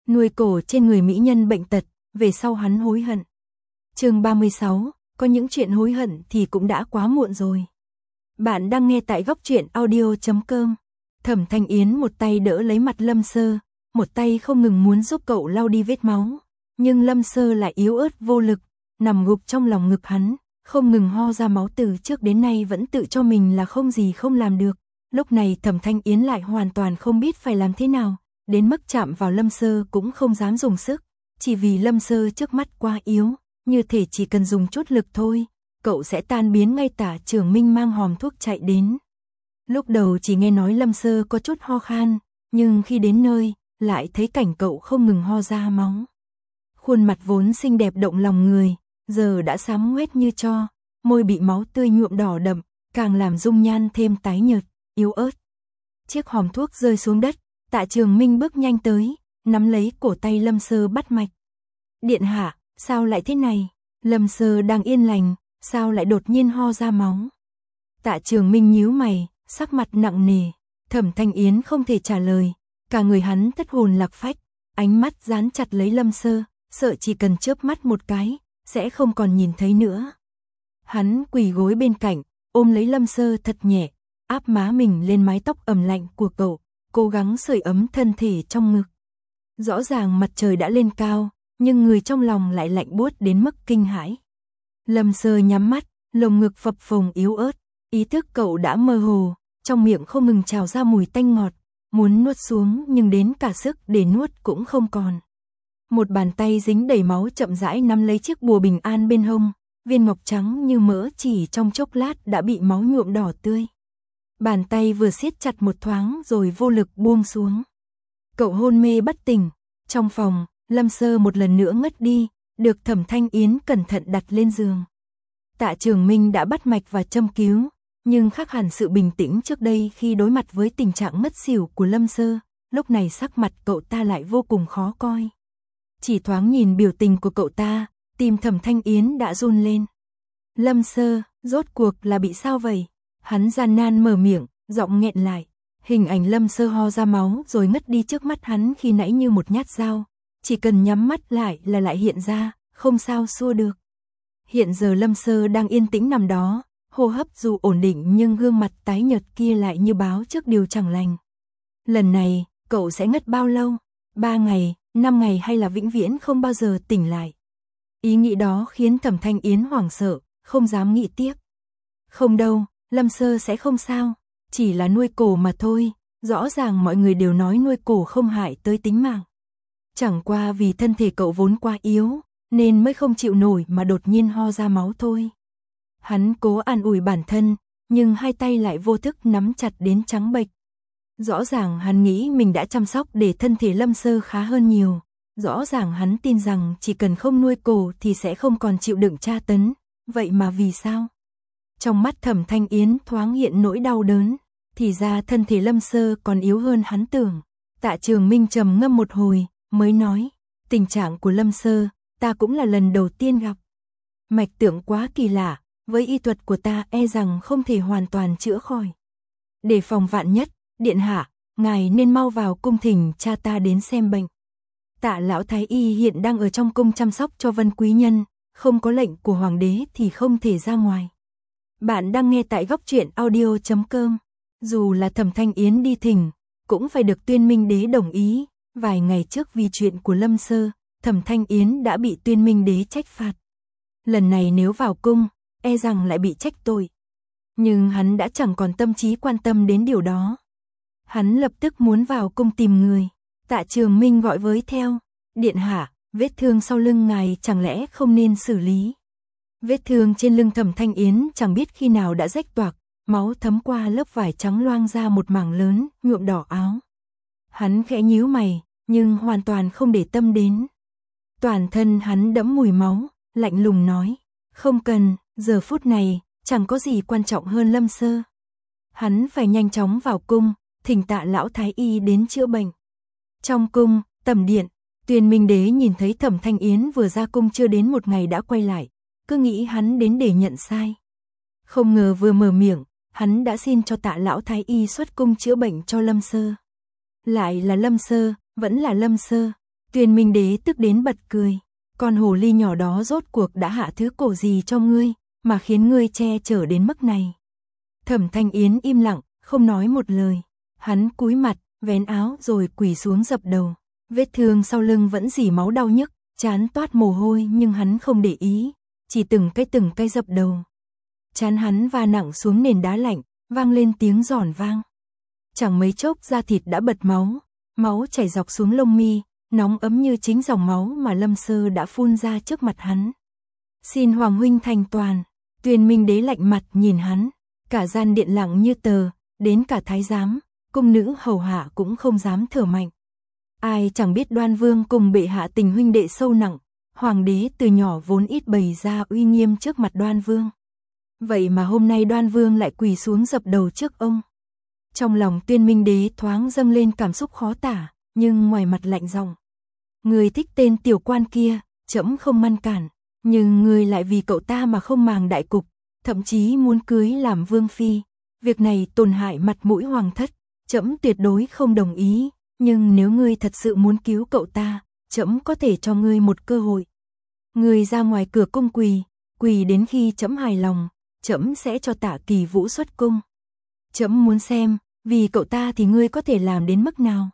nuôi cổ trên người mỹ nhân bệnh tật, về sau hắn hối hận. Chương 36, có những chuyện hối hận thì cũng đã quá muộn rồi. Bạn đang nghe tại góc truyện audio.com. Thẩm Thanh Yến một tay đỡ lấy mặt Lâm Sơ, một tay không ngừng muốn giúp cậu lau đi vết máu, nhưng Lâm Sơ lại yếu ớt vô lực, nằm gục trong lòng ngực hắn, không ngừng ho ra máu, từ trước đến nay vẫn tự cho mình là không gì không làm được. Lúc này Thẩm Thanh Yến lại hoàn toàn không biết phải làm thế nào, đến mức chạm vào Lâm Sơ cũng không dám dùng sức, chỉ vì Lâm Sơ trước mắt quá yếu, như thể chỉ cần dùng chút lực thôi, cậu sẽ tan biến ngay. Tả Trường Minh mang hòm thuốc chạy đến. Lúc đầu chỉ nghe nói Lâm Sơ có chút ho khan, nhưng khi đến nơi, lại thấy cảnh cậu không ngừng ho ra máu. Khuôn mặt vốn xinh đẹp động lòng người, giờ đã xám ngoét như tro, môi bị máu tươi nhuộm đỏ đậm, càng làm dung nhan thêm tái nhợt, yếu ớt. Chiếc hòm thuốc rơi xuống đất, Tạ Trường Minh bước nhanh tới, nắm lấy cổ tay Lâm Sơ bắt mạch. Điện hạ, sao lại thế này? Lâm Sơ đang yên lành, sao lại đột nhiên ho ra máu? Tạ Trường Minh nhíu mày, sắc mặt nặng nề. Thẩm Thanh Yến không thể trả lời, cả người hắn thất hồn lạc phách, ánh mắt dán chặt lấy Lâm Sơ, sợ chỉ cần chớp mắt một cái, sẽ không còn nhìn thấy nữa. Hắn quỳ gối bên cạnh, ôm lấy Lâm Sơ thật nhẹ, áp má mình lên mái tóc ẩm lạnh của cậu, cố gắng sưởi ấm thân thể trong ngực. Rõ ràng mặt trời đã lên cao, nhưng người trong lòng lại lạnh buốt đến mức kinh hãi. Lâm Sơ nhắm mắt, lồng ngực phập phồng yếu ớt, ý thức cậu đã mơ hồ, trong miệng không ngừng trào ra mùi tanh ngọt, muốn nuốt xuống nhưng đến cả sức để nuốt cũng không còn. Một bàn tay dính đầy máu chậm rãi nắm lấy chiếc bùa bình an bên hông, viên ngọc trắng như mỡ chỉ trong chốc lát đã bị máu nhuộm đỏ tươi. Bàn tay vừa siết chặt một thoáng rồi vô lực buông xuống. Cậu hôn mê bất tỉnh. Trong phòng, Lâm Sơ một lần nữa ngất đi, được Thẩm Thanh Yến cẩn thận đặt lên giường. Tạ Trường Minh đã bắt mạch và châm cứu, nhưng khác hẳn sự bình tĩnh trước đây khi đối mặt với tình trạng ngất xỉu của Lâm Sơ, lúc này sắc mặt cậu ta lại vô cùng khó coi. Chỉ thoáng nhìn biểu tình của cậu ta, tim Thẩm Thanh Yến đã run lên. Lâm Sơ, rốt cuộc là bị sao vậy? Hắn gian nan mở miệng, giọng nghẹn lại. Hình ảnh Lâm Sơ ho ra máu rồi ngất đi trước mắt hắn khi nãy như một nhát dao, chỉ cần nhắm mắt lại là lại hiện ra, không sao xua được. Hiện giờ Lâm Sơ đang yên tĩnh nằm đó, hô hấp dù ổn định nhưng gương mặt tái nhợt kia lại như báo trước điều chẳng lành. Lần này, cậu sẽ ngất bao lâu? 3 ngày, 5 ngày hay là vĩnh viễn không bao giờ tỉnh lại? Ý nghĩ đó khiến Thẩm Thanh Yến hoảng sợ, không dám nghĩ tiếp. Không đâu, Lâm Sơ sẽ không sao, chỉ là nuôi cổ mà thôi, rõ ràng mọi người đều nói nuôi cổ không hại tới tính mạng. Chẳng qua vì thân thể cậu vốn quá yếu, nên mới không chịu nổi mà đột nhiên ho ra máu thôi. Hắn cố an ủi bản thân, nhưng hai tay lại vô thức nắm chặt đến trắng bệch. Rõ ràng hắn nghĩ mình đã chăm sóc để thân thể Lâm Sơ khá hơn nhiều. Rõ ràng hắn tin rằng chỉ cần không nuôi cổ thì sẽ không còn chịu đựng tra tấn. Vậy mà vì sao? Trong mắt Thẩm Thanh Yến thoáng hiện nỗi đau đớn. Thì ra thân thể Lâm Sơ còn yếu hơn hắn tưởng. Tạ Trường Minh trầm ngâm một hồi, mới nói. Tình trạng của Lâm Sơ, ta cũng là lần đầu tiên gặp. Mạch tượng quá kỳ lạ, với y thuật của ta e rằng không thể hoàn toàn chữa khỏi. Để phòng vạn nhất, điện hạ, ngài nên mau vào cung thỉnh cha ta đến xem bệnh. Tạ lão thái y hiện đang ở trong cung chăm sóc cho Vân quý nhân, không có lệnh của hoàng đế thì không thể ra ngoài. Bạn đang nghe tại góc truyện audio.com. Dù là Thẩm Thanh Yến đi thỉnh, cũng phải được Tuyên Minh Đế đồng ý. Vài ngày trước vì chuyện của Lâm Sơ, Thẩm Thanh Yến đã bị Tuyên Minh Đế trách phạt. Lần này nếu vào cung, e rằng lại bị trách tội. Nhưng hắn đã chẳng còn tâm trí quan tâm đến điều đó. Hắn lập tức muốn vào cung tìm người. Tạ Trường Minh gọi với theo. Điện hạ, vết thương sau lưng ngài chẳng lẽ không nên xử lý? Vết thương trên lưng Thẩm Thanh Yến chẳng biết khi nào đã rách toạc, máu thấm qua lớp vải trắng loang ra một mảng lớn, nhuộm đỏ áo. Hắn khẽ nhíu mày, nhưng hoàn toàn không để tâm đến. Toàn thân hắn đẫm mùi máu, lạnh lùng nói. Không cần, giờ phút này, chẳng có gì quan trọng hơn Lâm Sơ. Hắn phải nhanh chóng vào cung, thỉnh Tạ lão thái y đến chữa bệnh. Trong cung, tẩm điện, Tuyên Minh Đế nhìn thấy Thẩm Thanh Yến vừa ra cung chưa đến một ngày đã quay lại, cứ nghĩ hắn đến để nhận sai. Không ngờ vừa mở miệng, hắn đã xin cho Tạ lão thái y xuất cung chữa bệnh cho Lâm Sơ. Lại là Lâm Sơ, vẫn là Lâm Sơ. Tuyên Minh Đế tức đến bật cười. Con hồ ly nhỏ đó rốt cuộc đã hạ thứ cổ gì cho ngươi, mà khiến ngươi che chở đến mức này. Thẩm Thanh Yến im lặng, không nói một lời. Hắn cúi mặt, vén áo rồi quỳ xuống dập đầu. Vết thương sau lưng vẫn rỉ máu đau nhức, trán toát mồ hôi nhưng hắn không để ý, chỉ từng cái dập đầu. Trán hắn va nặng xuống nền đá lạnh, vang lên tiếng giòn vang. Chẳng mấy chốc da thịt đã bật máu, máu chảy dọc xuống lông mi, nóng ấm như chính dòng máu mà Lâm Sơ đã phun ra trước mặt hắn. Xin Hoàng huynh thành toàn. Tuyên Minh Đế lạnh mặt nhìn hắn, cả gian điện lặng như tờ, đến cả thái giám, cung nữ hầu hạ cũng không dám thở mạnh. Ai chẳng biết Đoan Vương cùng bệ hạ tình huynh đệ sâu nặng, hoàng đế từ nhỏ vốn ít bày ra uy nghiêm trước mặt Đoan Vương. Vậy mà hôm nay Đoan Vương lại quỳ xuống dập đầu trước ông. Trong lòng Tuyên Minh Đế thoáng dâng lên cảm xúc khó tả, nhưng ngoài mặt lạnh giọng. Người thích tên tiểu quan kia, trẫm không ngăn cản, nhưng người lại vì cậu ta mà không màng đại cục, thậm chí muốn cưới làm vương phi. Việc này tổn hại mặt mũi hoàng thất, trẫm tuyệt đối không đồng ý, nhưng nếu ngươi thật sự muốn cứu cậu ta, trẫm có thể cho ngươi một cơ hội. Ngươi ra ngoài cửa cung quỳ đến khi trẫm hài lòng, trẫm sẽ cho Tạ Kỳ Vũ xuất cung. Trẫm muốn xem, vì cậu ta thì ngươi có thể làm đến mức nào.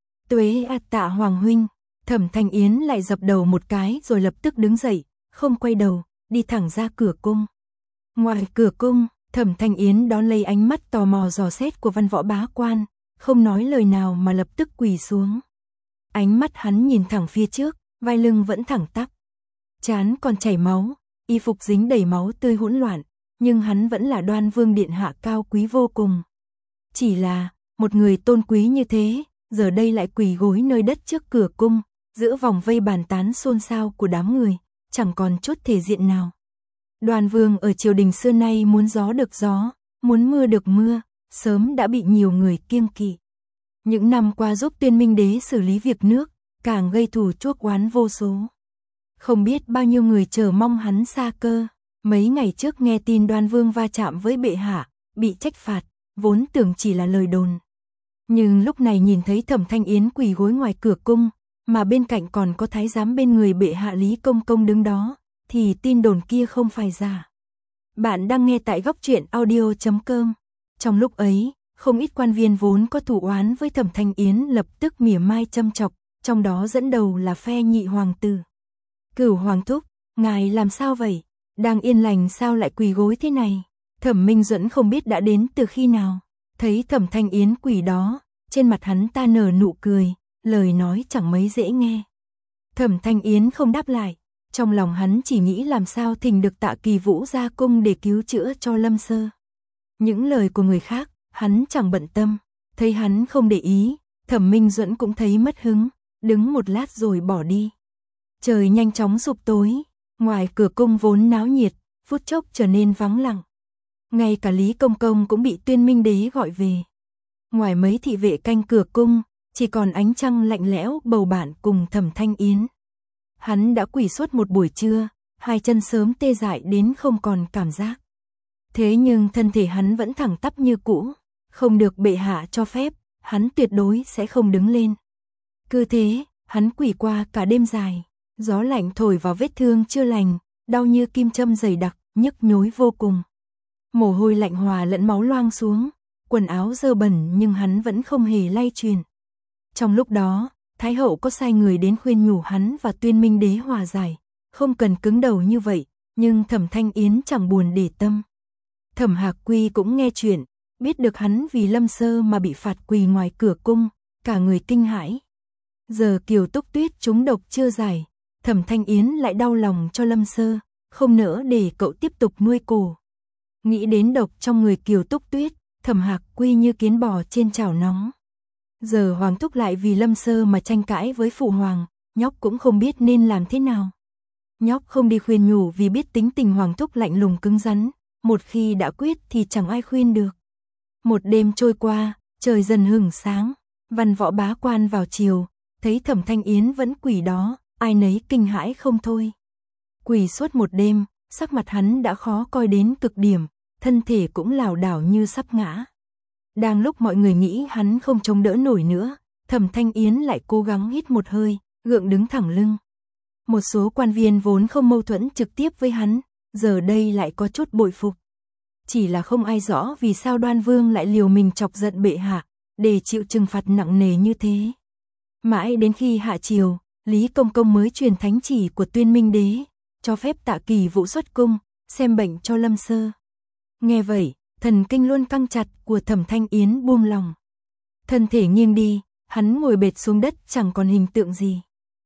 Tuế Tạ Hoàng huynh. Thẩm Thanh Yến lại dập đầu một cái rồi lập tức đứng dậy, không quay đầu, đi thẳng ra cửa cung. Ngoài cửa cung, Thẩm Thanh Yến đón lấy ánh mắt tò mò dò xét của Văn Võ bá quan, không nói lời nào mà lập tức quỳ xuống. Ánh mắt hắn nhìn thẳng phía trước, vai lưng vẫn thẳng tắp. Trán còn chảy máu, y phục dính đầy máu tươi hỗn loạn, nhưng hắn vẫn là Đoan Vương điện hạ cao quý vô cùng. Chỉ là, một người tôn quý như thế, giờ đây lại quỳ gối nơi đất trước cửa cung, giữa vòng vây bàn tán xôn xao của đám người, chẳng còn chút thể diện nào. Đoan Vương ở triều đình xưa nay muốn gió được gió, muốn mưa được mưa, sớm đã bị nhiều người kiêng kỵ. Những năm qua giúp Tuyên Minh Đế xử lý việc nước, càng gây thù chuốc oán vô số. Không biết bao nhiêu người chờ mong hắn sa cơ. Mấy ngày trước nghe tin Đoan Vương va chạm với bệ hạ, bị trách phạt, vốn tưởng chỉ là lời đồn. Nhưng lúc này nhìn thấy Thẩm Thanh Yến quỳ gối ngoài cửa cung, mà bên cạnh còn có thái giám bên người bệ hạ Lý Công Công đứng đó, thì tin đồn kia không phải giả. Bạn đang nghe tại góc truyện audio.com. Trong lúc ấy, không ít quan viên vốn có thù oán với Thẩm Thanh Yến lập tức mỉa mai châm chọc, trong đó dẫn đầu là phe nhị hoàng tử. Cửu hoàng thúc, ngài làm sao vậy? Đang yên lành sao lại quỳ gối thế này? Thẩm Minh Duẫn không biết đã đến từ khi nào, thấy Thẩm Thanh Yến quỳ đó, trên mặt hắn ta nở nụ cười, lời nói chẳng mấy dễ nghe. Thẩm Thanh Yến không đáp lại, trong lòng hắn chỉ nghĩ làm sao thỉnh được Tạ Kỳ Vũ ra cung để cứu chữa cho Lâm Sơ. Những lời của người khác, hắn chẳng bận tâm, thấy hắn không để ý, Thẩm Minh Duẫn cũng thấy mất hứng, đứng một lát rồi bỏ đi. Trời nhanh chóng sụp tối, ngoài cửa cung vốn náo nhiệt, phút chốc trở nên vắng lặng. Ngay cả Lý Công Công cũng bị Tuyên Minh Đế gọi về. Ngoài mấy thị vệ canh cửa cung, chỉ còn ánh trăng lạnh lẽo bầu bạn cùng Thẩm Thanh Yến. Hắn đã quỳ suốt một buổi trưa, hai chân sớm tê dại đến không còn cảm giác. Thế nhưng thân thể hắn vẫn thẳng tắp như cũ, không được bệ hạ cho phép, hắn tuyệt đối sẽ không đứng lên. Cứ thế, hắn quỳ qua cả đêm dài, gió lạnh thổi vào vết thương chưa lành, đau như kim châm dày đặc, nhức nhối vô cùng. Mồ hôi lạnh hòa lẫn máu loang xuống, quần áo dơ bẩn nhưng hắn vẫn không hề lay chuyển. Trong lúc đó, Thái hậu có sai người đến khuyên nhủ hắn và Tuyên Minh Đế hòa giải, không cần cứng đầu như vậy, nhưng Thẩm Thanh Yến chẳng buồn để tâm. Thẩm Hạc Quy cũng nghe chuyện, biết được hắn vì Lâm Sơ mà bị phạt quỳ ngoài cửa cung, cả người kinh hãi. Giờ Kiều Túc Tuyết trúng độc chưa giải, Thẩm Thanh Yến lại đau lòng cho Lâm Sơ, không nỡ để cậu tiếp tục nuôi cô. Nghĩ đến độc trong người Kiều Túc Tuyết, Thẩm Hạc Quy như kiến bò trên chảo nóng. Giờ Hoàng thúc lại vì Lâm Sơ mà tranh cãi với phụ hoàng, nhóc cũng không biết nên làm thế nào. Nhóc không đi khuyên nhủ vì biết tính tình Hoàng thúc lạnh lùng cứng rắn, một khi đã quyết thì chẳng ai khuyên được. Một đêm trôi qua, trời dần hửng sáng, Văn Võ bá quan vào chiều, thấy Thẩm Thanh Yến vẫn quỳ đó, ai nấy kinh hãi không thôi. Quỳ suốt một đêm, sắc mặt hắn đã khó coi đến cực điểm, thân thể cũng lảo đảo như sắp ngã. Đang lúc mọi người nghĩ hắn không chống đỡ nổi nữa, Thẩm Thanh Yến lại cố gắng hít một hơi, gượng đứng thẳng lưng. Một số quan viên vốn không mâu thuẫn trực tiếp với hắn, giờ đây lại có chút bội phục. Chỉ là không ai rõ vì sao Đoan Vương lại liều mình chọc giận bệ hạ, để chịu trừng phạt nặng nề như thế. Mãi đến khi hạ triều, Lý Công Công mới truyền thánh chỉ của Tuyên Minh Đế, cho phép Tạ Kỳ Vũ xuất cung, xem bệnh cho Lâm Sơ. Nghe vậy, thần kinh luôn căng chặt của Thẩm Thanh Yến buông lòng. Thân thể nghiêng đi, hắn ngồi bệt xuống đất chẳng còn hình tượng gì.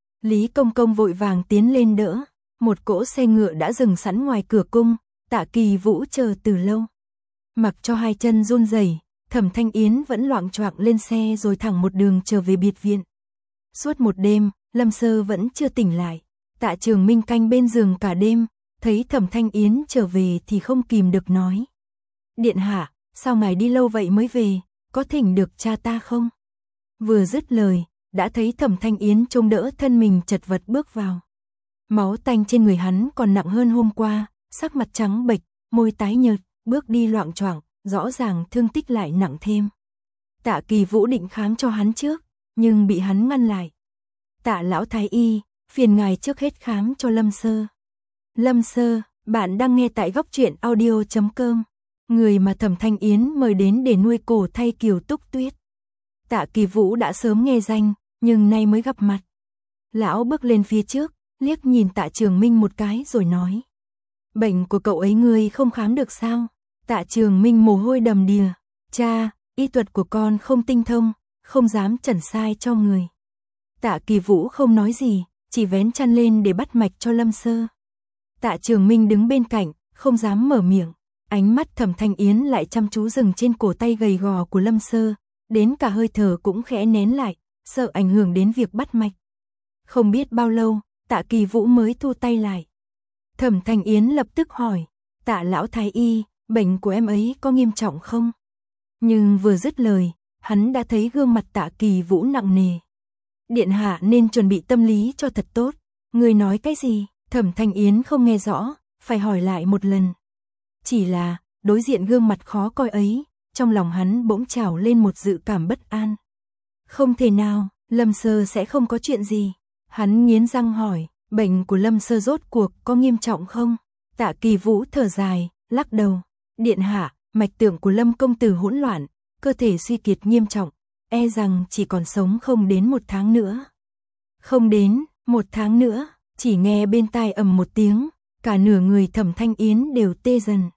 Lý Công Công vội vàng tiến lên đỡ, một cỗ xe ngựa đã dừng sẵn ngoài cửa cung, Tạ Kỳ Vũ chờ từ lâu. Mặc cho hai chân run rẩy, Thẩm Thanh Yến vẫn loạng choạng lên xe rồi thẳng một đường trở về biệt viện. Suốt một đêm, Lâm Sơ vẫn chưa tỉnh lại. Tạ Trường Minh canh bên giường cả đêm, thấy Thẩm Thanh Yến trở về thì không kìm được nói. Điện hạ, sao ngài đi lâu vậy mới về, có thỉnh được cha ta không? Vừa dứt lời, đã thấy Thẩm Thanh Yến trông đỡ thân mình chật vật bước vào. Máu tanh trên người hắn còn nặng hơn hôm qua, sắc mặt trắng bệch, môi tái nhợt, bước đi loạng choạng, rõ ràng thương tích lại nặng thêm. Tạ Kỳ Vũ định khám cho hắn trước, nhưng bị hắn ngăn lại. Tạ lão thái y, phiền ngài trước hết khám cho Lâm Sơ. Lâm Sơ, bạn đang nghe tại góc truyện audio.com, người mà Thẩm Thanh Yến mời đến để nuôi cổ thay Kiều Túc Tuyết. Tạ Kỳ Vũ đã sớm nghe danh, nhưng nay mới gặp mặt. Lão bước lên phía trước, liếc nhìn Tạ Trường Minh một cái rồi nói. Bệnh của cậu ấy ngươi không khám được sao? Tạ Trường Minh mồ hôi đầm đìa. Cha, y thuật của con không tinh thông, không dám chẩn sai cho người. Tạ Kỳ Vũ không nói gì, chỉ vén chăn lên để bắt mạch cho Lâm Sơ. Tạ Trường Minh đứng bên cạnh, không dám mở miệng. Ánh mắt Thẩm Thanh Yến lại chăm chú dừng trên cổ tay gầy gò của Lâm Sơ, đến cả hơi thở cũng khẽ nén lại, sợ ảnh hưởng đến việc bắt mạch. Không biết bao lâu, Tạ Kỳ Vũ mới thu tay lại. Thẩm Thanh Yến lập tức hỏi, Tạ lão thái y, bệnh của em ấy có nghiêm trọng không? Nhưng vừa dứt lời, hắn đã thấy gương mặt Tạ Kỳ Vũ nặng nề. Điện hạ nên chuẩn bị tâm lý cho thật tốt. Người nói cái gì? Thẩm Thanh Yến không nghe rõ, phải hỏi lại một lần. Chỉ là, đối diện gương mặt khó coi ấy, trong lòng hắn bỗng trào lên một dự cảm bất an. Không thể nào, Lâm Sơ sẽ không có chuyện gì. Hắn nghiến răng hỏi, bệnh của Lâm Sơ rốt cuộc có nghiêm trọng không? Tạ Kỳ Vũ thở dài, lắc đầu. Điện hạ, mạch tượng của Lâm công tử hỗn loạn, cơ thể suy kiệt nghiêm trọng, e rằng chỉ còn sống không đến 1 tháng nữa. Không đến 1 tháng nữa, chỉ nghe bên tai ầm một tiếng, cả nửa người Thẩm Thanh Yến đều tê dần.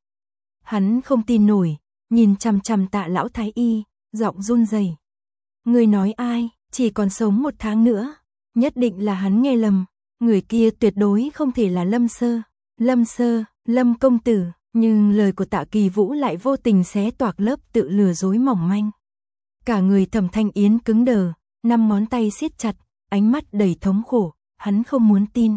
Hắn không tin nổi, nhìn chằm chằm Tạ lão thái y, giọng run rẩy. Người nói ai, chỉ còn sống 1 tháng nữa? Nhất định là hắn nghe lầm, người kia tuyệt đối không thể là Lâm Sơ. Lâm Sơ, Lâm công tử, nhưng lời của Tạ Kỳ Vũ lại vô tình xé toạc lớp tự lừa dối mỏng manh. Cả người Thẩm Thanh Yến cứng đờ, 5 ngón tay siết chặt, ánh mắt đầy thống khổ, hắn không muốn tin.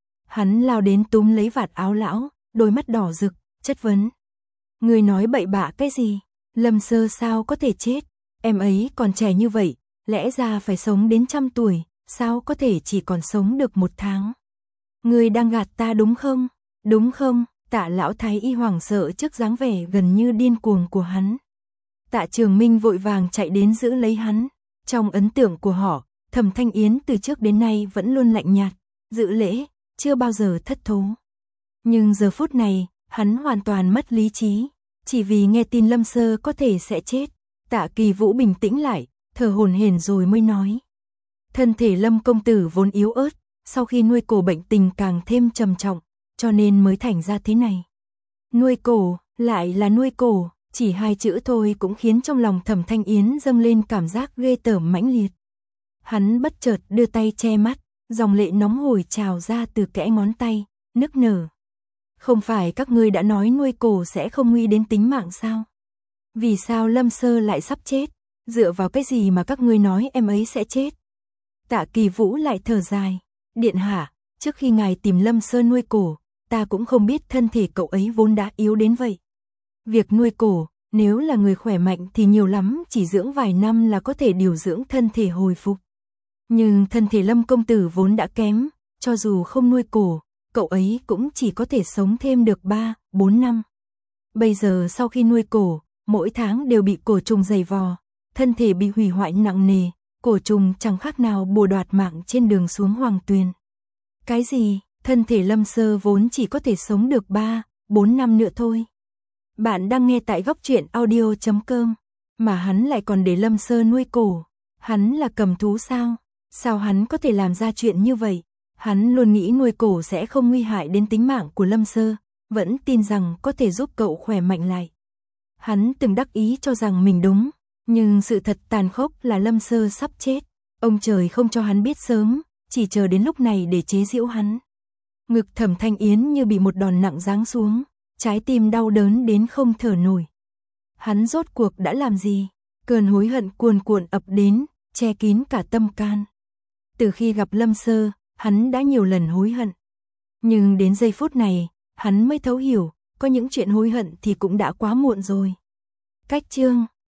Hắn lao đến túm lấy vạt áo lão, đôi mắt đỏ rực, chất vấn. Người nói bậy bạ cái gì? Lâm Sơ sao có thể chết? Em ấy còn trẻ như vậy, lẽ ra phải sống đến 100 tuổi, sao có thể chỉ còn sống được 1 tháng? Người đang gạt ta đúng không? Đúng không? Tạ lão thái y hoảng sợ trước dáng vẻ gần như điên cuồng của hắn. Tạ Trường Minh vội vàng chạy đến giữ lấy hắn. Trong ấn tượng của họ, Thẩm Thanh Yến từ trước đến nay vẫn luôn lạnh nhạt, giữ lễ, chưa bao giờ thất thố. Nhưng giờ phút này, hắn hoàn toàn mất lý trí, chỉ vì nghe tin Lâm Sơ có thể sẽ chết. Tạ Kỳ Vũ bình tĩnh lại, thở hổn hển rồi mới nói. Thân thể Lâm công tử vốn yếu ớt, sau khi nuôi cổ bệnh tình càng thêm trầm trọng, cho nên mới thành ra thế này. Nuôi cổ, lại là nuôi cổ, chỉ 2 chữ thôi cũng khiến trong lòng Thẩm Thanh Yến dâng lên cảm giác ghê tởm mãnh liệt. Hắn bất chợt đưa tay che mắt, dòng lệ nóng hổi trào ra từ kẽ ngón tay, nức nở. Không phải các ngươi đã nói nuôi cổ sẽ không nguy đến tính mạng sao? Vì sao Lâm Sơ lại sắp chết? Dựa vào cái gì mà các ngươi nói em ấy sẽ chết? Tạ Kỳ Vũ lại thở dài. Điện hạ, trước khi ngài tìm Lâm Sơ nuôi cổ, ta cũng không biết thân thể cậu ấy vốn đã yếu đến vậy. Việc nuôi cổ, nếu là người khỏe mạnh thì nhiều lắm chỉ dưỡng vài năm là có thể điều dưỡng thân thể hồi phục. Nhưng thân thể Lâm công tử vốn đã kém, cho dù không nuôi cổ, cậu ấy cũng chỉ có thể sống thêm được 3-4 năm. Bây giờ sau khi nuôi cổ, mỗi tháng đều bị cổ trùng giày vò, thân thể bị hủy hoại nặng nề, cổ trùng chẳng khác nào bùa đoạt mạng trên đường xuống Hoàng Tuyền. Cái gì, thân thể Lâm Sơ vốn chỉ có thể sống được 3-4 năm nữa thôi. Bạn đang nghe tại góc truyện audio.com, mà hắn lại còn để Lâm Sơ nuôi cổ. Hắn là cầm thú sao? Sao hắn có thể làm ra chuyện như vậy? Hắn luôn nghĩ nuôi cổ sẽ không nguy hại đến tính mạng của Lâm Sơ, vẫn tin rằng có thể giúp cậu khỏe mạnh lại. Hắn từng đắc ý cho rằng mình đúng, nhưng sự thật tàn khốc là Lâm Sơ sắp chết. Ông trời không cho hắn biết sớm, chỉ chờ đến lúc này để chế giễu hắn. Ngực Thẩm Thanh Yến như bị một đòn nặng giáng xuống, trái tim đau đớn đến không thở nổi. Hắn rốt cuộc đã làm gì? Cơn hối hận cuồn cuộn ập đến, che kín cả tâm can. Từ khi gặp Lâm Sơ, hắn đã nhiều lần hối hận. Nhưng đến giây phút này, hắn mới thấu hiểu, có những chuyện hối hận thì cũng đã quá muộn rồi. Cách chương